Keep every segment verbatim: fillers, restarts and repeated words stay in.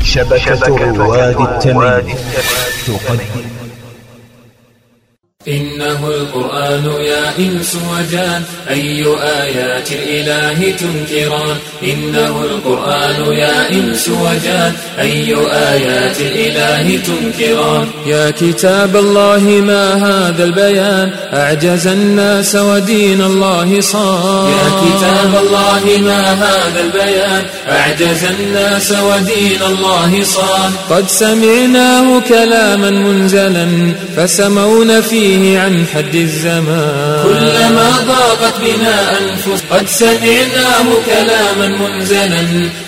شبكة رواد التمييز تقدم. إنه القرآن يا إنس وجان أي آيات الإله تنكران. إنه القرآن يا إنس وجان أي آيات الإله تنكران. يا كتاب الله ما هذا البيان أعجز الناس ودين الله صان. يا كتاب الله ما هذا البيان أعجز الناس ودين الله صان. قد سمعناه كلاما منزلا فسمون فيه عن حد الزمان. كلما ضاقت بنا أنفس قد سمعناه كلاما منزلا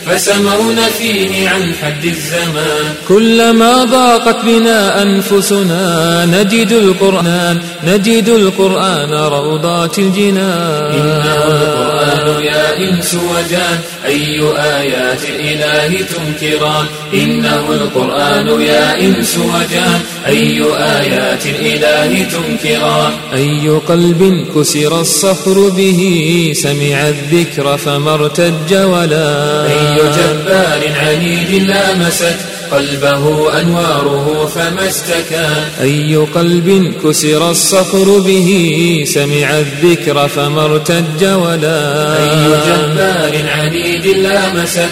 فسمعنا فيه عن حد الزمان. كلما ضاقت بنا أنفسنا نجد القرآن نجد القرآن روضات الجنان. إنه القرآن يا إنس وجان أي آيات الإله تنكران. إنه القرآن يا إنس وجان أي آيات الإله تنكران. أي قلب كسر الصخر به سمع الذكر فما ارتج ولا. أي جبار عنيد لامست قلبه أنواره فما استكان. أي قلب كسر الصخر به سمع الذكر فما ارتج ولا. أي جبار عنيد لامست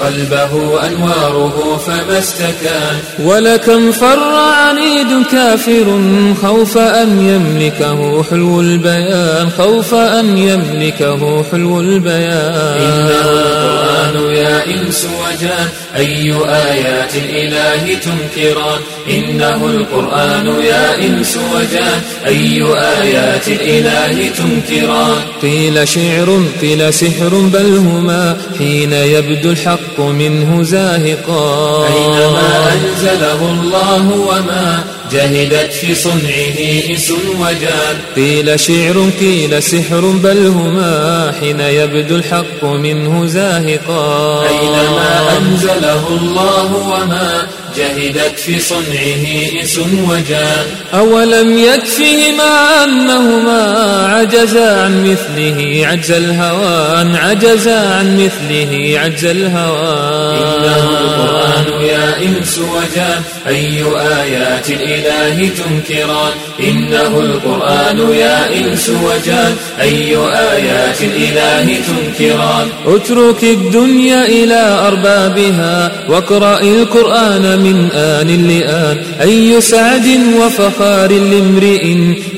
قلبه أنواره فما استكان. ولكم فر عنيد كافر خوف أن يملكه حلو البيان خوف أن يملكه حلو البيان. إنه القرآن يا إنس وجان أي آيات الإله تنكران. إنه القرآن يا إنس وجان أي آيات الإله تنكران. قيل شعر قيل سحر بل هما حين يبدو الحق منه زاهقا. أينما أنزله الله وما جهدت في صنعه إنس وجان. قيل شعر قيل سحر بل هما حين يبدو الحق منه زاهقا. أينما أنزله الله وما جهدت في صنعه إنس وجان. أولم يكفهما أنهما عجزا عن مثله عجز الهوان عجزا عن مثله عجز الهوان. إنه القرآن يا إنس وجان أي آيات الإله تنكران. إنه القرآن يا إنس وجان أي آيات الإله تنكران. اترك الدنيا إلى أربابها واقرأ القرآن من آن لآن. أي سعد وفخار لامرئ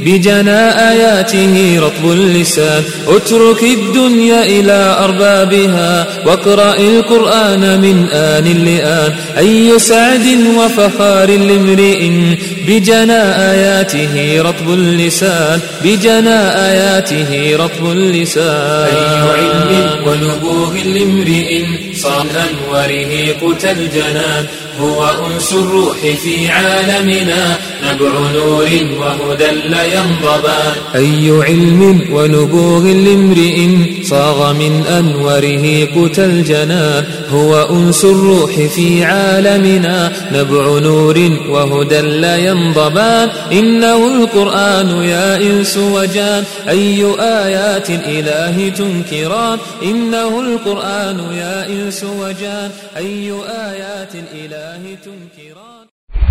بجنى آياته رطب اللسان. اترك الدنيا إلى أربابها واقرأ القرآن من آن لآن. أي سعد وفخار لامرئ بجنى آياته رطب اللسان بجنى آياته رطب اللسان. أي علم ونبوغ لامرئ صان أنواره قوت الجنان. هو أنس الروح في عالمنا نبع نور وهدى لا ينضبان. أي علم ونبوغ لامرئ صاغ من أنواره قوت الجنان. هو أنس الروح في عالمنا نبع نور وهدى لا ينضبان. إنه القرآن يا إنس وجان أي آيات الإله تنكران. إنه القرآن يا إنس وجان أي آيات الإله تنكران.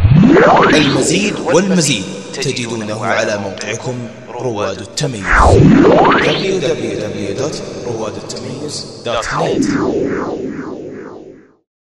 المزيد والمزيد تجدونه على موقعكم رواد التمييز دبليو دبليو دبليو دوت رواد التمييز دوت نت.